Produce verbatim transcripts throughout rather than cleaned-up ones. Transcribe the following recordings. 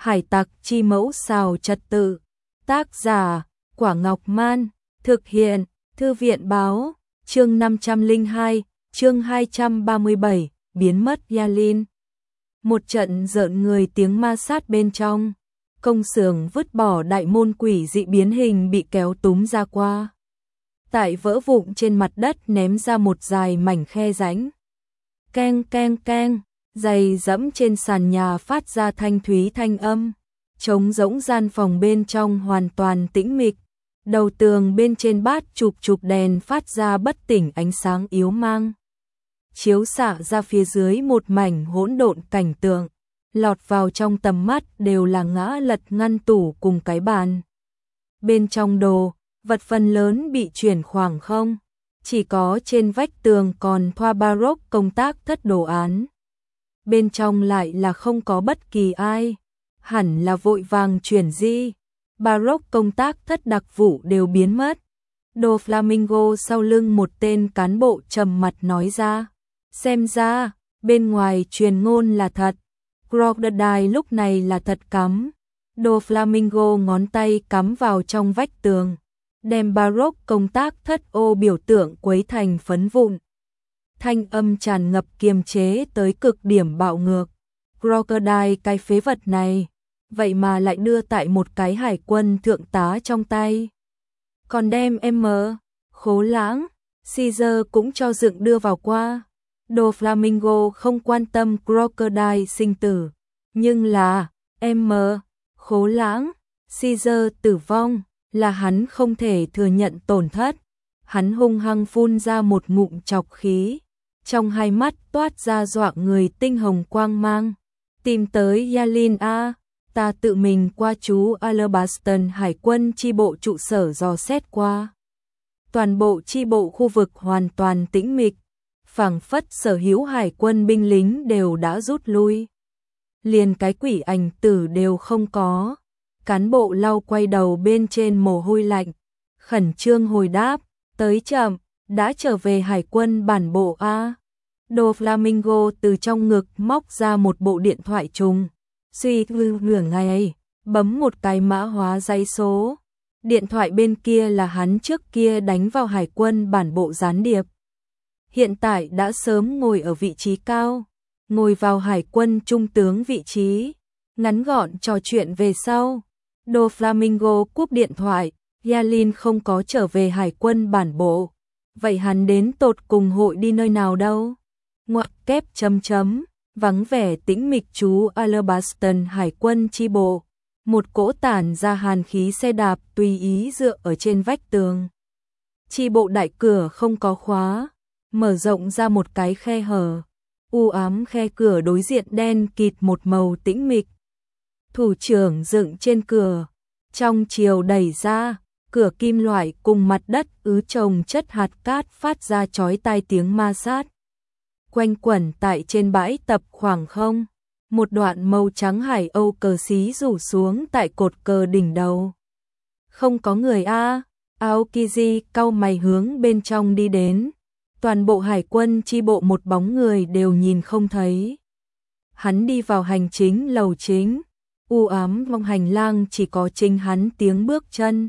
Hải tặc chi mẫu xào trật tự. Tác giả, Quả Ngọc Man. Thực hiện, Thư viện báo. Chương năm trăm lẻ hai, chương hai trăm ba mươi bảy, biến mất Yalin. Một trận rợn người tiếng ma sát bên trong. Công xưởng vứt bỏ đại môn quỷ dị biến hình bị kéo túm ra qua. Tại vỡ vụn trên mặt đất ném ra một dài mảnh khe rãnh. Keng keng keng, giày dẫm trên sàn nhà phát ra thanh thúy thanh âm. Trống rỗng gian phòng bên trong hoàn toàn tĩnh mịch. Đầu tường bên trên bát chụp chụp đèn phát ra bất tỉnh ánh sáng yếu mang. Chiếu xạ ra phía dưới một mảnh hỗn độn cảnh tượng. Lọt vào trong tầm mắt đều là ngã lật ngăn tủ cùng cái bàn. Bên trong đồ, vật phần lớn bị chuyển khoảng không. Chỉ có trên vách tường còn thoa baroque công tác thất đồ án. Bên trong lại là không có bất kỳ ai. Hẳn là vội vàng chuyển di. Baroque công tác thất đặc vụ đều biến mất. Đồ Flamingo sau lưng một tên cán bộ trầm mặt nói ra. Xem ra, bên ngoài truyền ngôn là thật. Crocodile lúc này là thật cắm. Đồ Flamingo ngón tay cắm vào trong vách tường. Đem baroque công tác thất ô biểu tượng quấy thành phấn vụn. Thanh âm tràn ngập kiềm chế tới cực điểm bạo ngược. Crocodile cái phế vật này. Vậy mà lại đưa tại một cái hải quân thượng tá trong tay. Còn đem M. Khố Lãng, Caesar cũng cho dựng đưa vào qua. Đồ Flamingo không quan tâm Crocodile sinh tử. Nhưng là M. Khố Lãng, Caesar tử vong là hắn không thể thừa nhận tổn thất. Hắn hung hăng phun ra một ngụm chọc khí. Trong hai mắt toát ra dọa người tinh hồng quang mang. Tìm tới Yalin A. Ta tự mình qua chú Alabaston Hải quân chi bộ trụ sở dò xét qua. Toàn bộ chi bộ khu vực hoàn toàn tĩnh mịch. Phảng phất sở hữu hải quân binh lính đều đã rút lui. Liền cái quỷ ảnh tử đều không có. Cán bộ lau quay đầu bên trên mồ hôi lạnh. Khẩn trương hồi đáp. Tới chậm, đã trở về hải quân bản bộ A. Đồ Flamingo từ trong ngực móc ra một bộ điện thoại trùng. Suy tư nửa ngày, bấm một cái mã hóa dãy số. Điện thoại bên kia là hắn trước kia đánh vào hải quân bản bộ gián điệp. Hiện tại đã sớm ngồi ở vị trí cao, ngồi vào hải quân trung tướng vị trí. Ngắn gọn trò chuyện về sau. Đồ Flamingo cúp điện thoại, Yalin không có trở về hải quân bản bộ. Vậy hắn đến tột cùng hội đi nơi nào đâu? Ngoặc kép chấm chấm. Vắng vẻ tĩnh mịch chú Alabaston hải quân chi bộ. Một cỗ tản ra hàn khí xe đạp tùy ý dựa ở trên vách tường. Chi bộ đại cửa không có khóa, mở rộng ra một cái khe hở. U ám khe cửa đối diện đen kịt một màu tĩnh mịch. Thủ trưởng dựng trên cửa, trong chiều đẩy ra, cửa kim loại cùng mặt đất ứ chồng chất hạt cát phát ra chói tai tiếng ma sát. Quanh quẩn tại trên bãi tập khoảng không, một đoạn màu trắng hải âu cờ xí rủ xuống tại cột cờ đỉnh đầu. Không có người a. Aokiji cau mày hướng bên trong đi đến. Toàn bộ hải quân chi bộ một bóng người đều nhìn không thấy. Hắn đi vào hành chính lầu chính, u ám trong hành lang chỉ có chính hắn tiếng bước chân.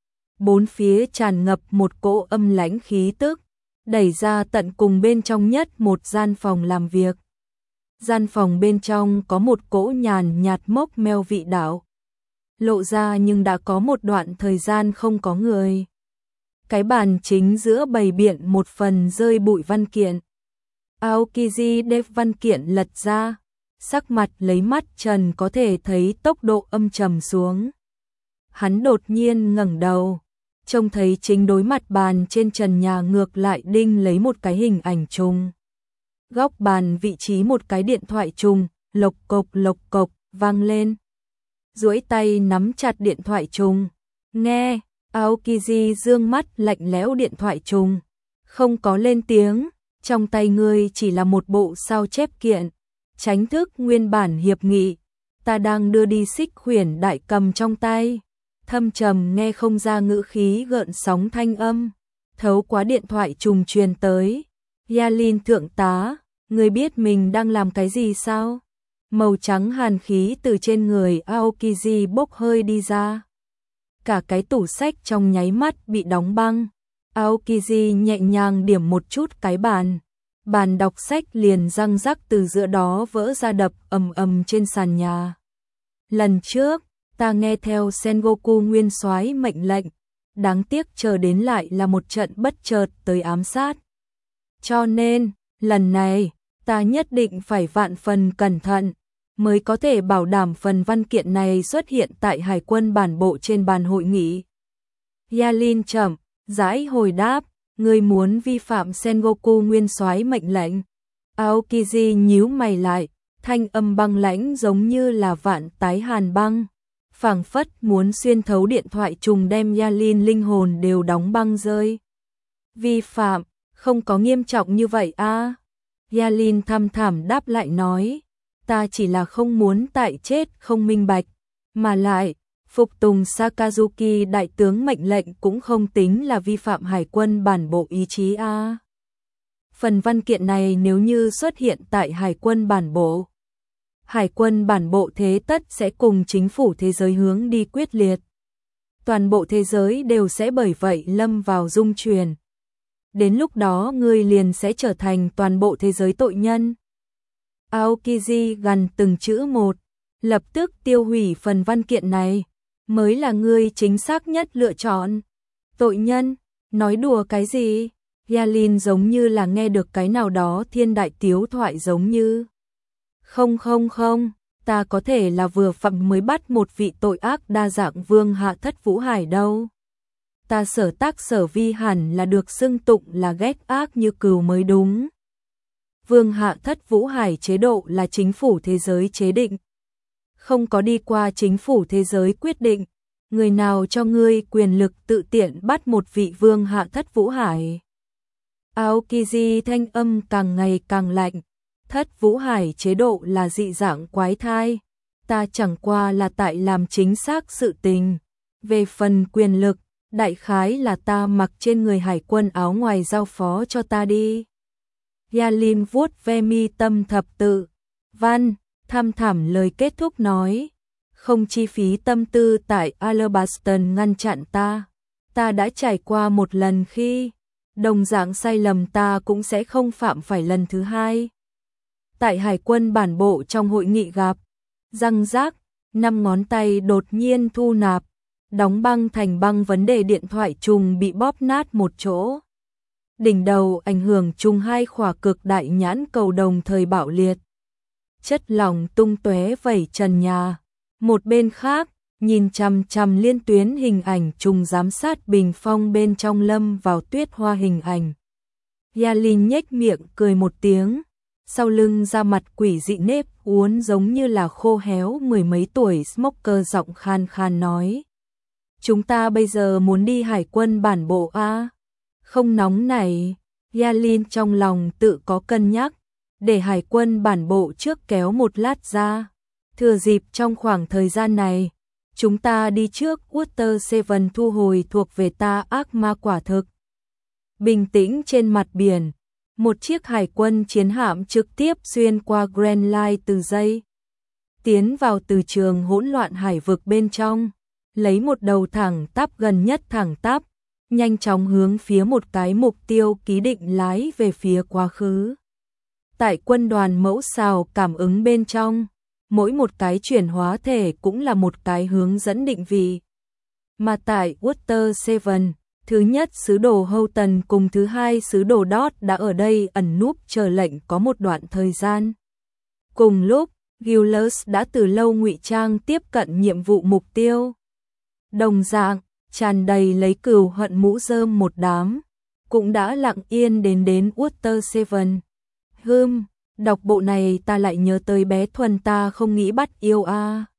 Bốn phía tràn ngập một cỗ âm lãnh khí tức. Đẩy ra tận cùng bên trong nhất một gian phòng làm việc. Gian phòng bên trong có một cỗ nhàn nhạt mốc meo vị đạo. Lộ ra nhưng đã có một đoạn thời gian không có người. Cái bàn chính giữa bày biện một phần rơi bụi văn kiện. Aokiji đem văn kiện lật ra. Sắc mặt lấy mắt trần có thể thấy tốc độ âm trầm xuống. Hắn đột nhiên ngẩng đầu. Trông thấy chính đối mặt bàn trên trần nhà ngược lại đinh lấy một cái hình ảnh trùng. Góc bàn vị trí một cái điện thoại trùng, lộc cộc lộc cộc, vang lên. Duỗi tay nắm chặt điện thoại trùng. Nghe, Aokiji dương mắt lạnh lẽo điện thoại trùng. Không có lên tiếng, trong tay ngươi chỉ là một bộ sao chép kiện. Tránh thức nguyên bản hiệp nghị. Ta đang đưa đi xích khuyển đại cầm trong tay. Thâm trầm nghe không ra ngữ khí gợn sóng thanh âm. Thấu qua điện thoại trùng truyền tới. Yalin thượng tá, người biết mình đang làm cái gì sao? Màu trắng hàn khí từ trên người Aokiji bốc hơi đi ra. Cả cái tủ sách trong nháy mắt bị đóng băng. Aokiji nhẹ nhàng điểm một chút cái bàn. Bàn đọc sách liền răng rắc từ giữa đó vỡ ra đập ầm ầm trên sàn nhà. Lần trước, ta nghe theo Sengoku nguyên soái mệnh lệnh, đáng tiếc chờ đến lại là một trận bất chợt tới ám sát. Cho nên, lần này, ta nhất định phải vạn phần cẩn thận, mới có thể bảo đảm phần văn kiện này xuất hiện tại hải quân bản bộ trên bàn hội nghị. Yalin chậm, rãi hồi đáp, ngươi muốn vi phạm Sengoku nguyên soái mệnh lệnh. Aokiji nhíu mày lại, thanh âm băng lãnh giống như là vạn tái hàn băng, phảng phất muốn xuyên thấu điện thoại trùng đem Yalin linh hồn đều đóng băng rơi. Vi phạm, không có nghiêm trọng như vậy a. À? Yalin thăm thẳm đáp lại nói, ta chỉ là không muốn tại chết không minh bạch, mà lại, phục tùng Sakazuki đại tướng mệnh lệnh cũng không tính là vi phạm hải quân bản bộ ý chí a. À? Phần văn kiện này nếu như xuất hiện tại hải quân bản bộ, hải quân bản bộ thế tất sẽ cùng chính phủ thế giới hướng đi quyết liệt. Toàn bộ thế giới đều sẽ bởi vậy lâm vào dung chuyển. Đến lúc đó ngươi liền sẽ trở thành toàn bộ thế giới tội nhân. Aokiji gằn từng chữ một, lập tức tiêu hủy phần văn kiện này, mới là ngươi chính xác nhất lựa chọn. Tội nhân, nói đùa cái gì? Yalin giống như là nghe được cái nào đó thiên đại tiếu thoại giống như. Không không không, ta có thể là vừa phạm mới bắt một vị tội ác đa dạng vương hạ thất Vũ Hải đâu. Ta sở tác sở vi hẳn là được xưng tụng là ghét ác như cừu mới đúng. Vương hạ thất Vũ Hải chế độ là chính phủ thế giới chế định. Không có đi qua chính phủ thế giới quyết định, người nào cho ngươi quyền lực tự tiện bắt một vị vương hạ thất Vũ Hải. Aokiji thanh âm càng ngày càng lạnh, thất Vũ Hải chế độ là dị dạng quái thai, ta chẳng qua là tại làm chính xác sự tình. Về phần quyền lực, đại khái là ta mặc trên người hải quân áo ngoài giao phó cho ta đi. Yalin vuốt ve mi tâm thập tự, văn, thăm thẳm lời kết thúc nói, không chi phí tâm tư tại Alabaston ngăn chặn ta, ta đã trải qua một lần khi, đồng dạng sai lầm ta cũng sẽ không phạm phải lần thứ hai. Tại hải quân bản bộ trong hội nghị gặp, răng rác, năm ngón tay đột nhiên thu nạp, đóng băng thành băng vấn đề điện thoại trùng bị bóp nát một chỗ. Đỉnh đầu ảnh hưởng trùng hai khỏa cực đại nhãn cầu đồng thời bạo liệt. Chất lỏng tung tóe vẩy trần nhà. Một bên khác, nhìn chằm chằm liên tuyến hình ảnh trùng giám sát bình phong bên trong lâm vào tuyết hoa hình ảnh. Yalin nhếch miệng cười một tiếng, sau lưng ra mặt quỷ dị nếp uốn giống như là khô héo mười mấy tuổi smoker giọng khan khan nói. Chúng ta bây giờ muốn đi hải quân bản bộ a. Không nóng này, Yalin trong lòng tự có cân nhắc, để hải quân bản bộ trước kéo một lát ra. Thừa dịp trong khoảng thời gian này, chúng ta đi trước Water Seven thu hồi thuộc về ta ác ma quả thực. Bình tĩnh trên mặt biển, một chiếc hải quân chiến hạm trực tiếp xuyên qua Grand Line từ dây. Tiến vào từ trường hỗn loạn hải vực bên trong, lấy một đầu thẳng tắp gần nhất thẳng tắp, nhanh chóng hướng phía một cái mục tiêu ký định lái về phía quá khứ. Tại quân đoàn mẫu xào cảm ứng bên trong, mỗi một cái chuyển hóa thể cũng là một cái hướng dẫn định vị. Mà tại Water Seven, thứ nhất sứ đồ Houghton cùng thứ hai sứ đồ Dot đã ở đây ẩn núp chờ lệnh có một đoạn thời gian. Cùng lúc, Gilles đã từ lâu ngụy trang tiếp cận nhiệm vụ mục tiêu. Đồng dạng, tràn đầy lấy cừu hận mũ rơm một đám, cũng đã lặng yên đến đến Water Seven. Hừm, đọc bộ này ta lại nhớ tới bé Thuần ta không nghĩ bắt yêu a.